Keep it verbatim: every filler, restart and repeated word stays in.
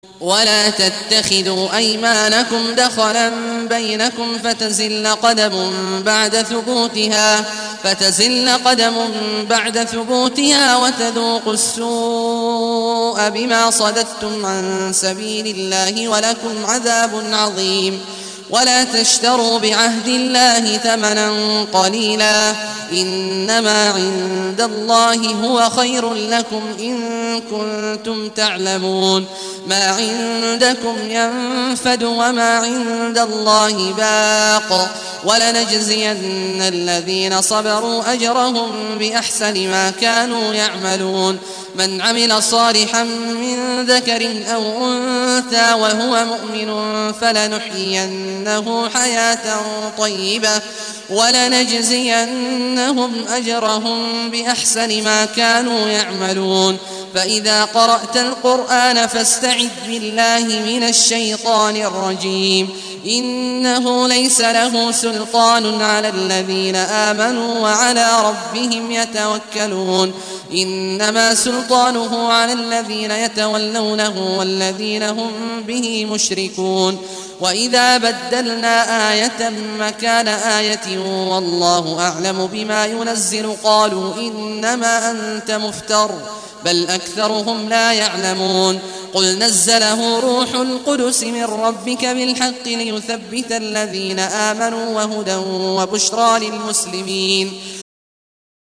ولا تتخذوا أيمانكم دخلا بينكم فتزل قدم بعد ثبوتها فتزل قدم بعد ثبوتها وتذوقوا السوء بما صددتم عن سبيل الله ولكم عذاب عظيم. ولا تشتروا بعهد الله ثمنا قليلا إنما عند الله هو خير لكم إن كنتم تعلمون. ما عندكم ينفد وما عند الله باق ولنجزين الذين صبروا أجرهم بأحسن ما كانوا يعملون. من عمل صالحا من ذكر أو أنثى وهو مؤمن فلنحيينه حياة طيبة ولنجزينهم أجرهم بأحسن ما كانوا يعملون. فإذا قرأت القرآن فاستعذ بالله من الشيطان الرجيم إنه ليس له سلطان على الذين آمنوا وعلى ربهم يتوكلون. إنما سلطانه على الذين يتولونه والذين هم به مشركون. وإذا بدلنا آية مكان آية والله أعلم بما ينزل قالوا إنما أنت مفتر بل أكثرهم لا يعلمون. قل نزله روح القدس من ربك بالحق ليثبت الذين آمنوا وهدى وبشرى للمسلمين.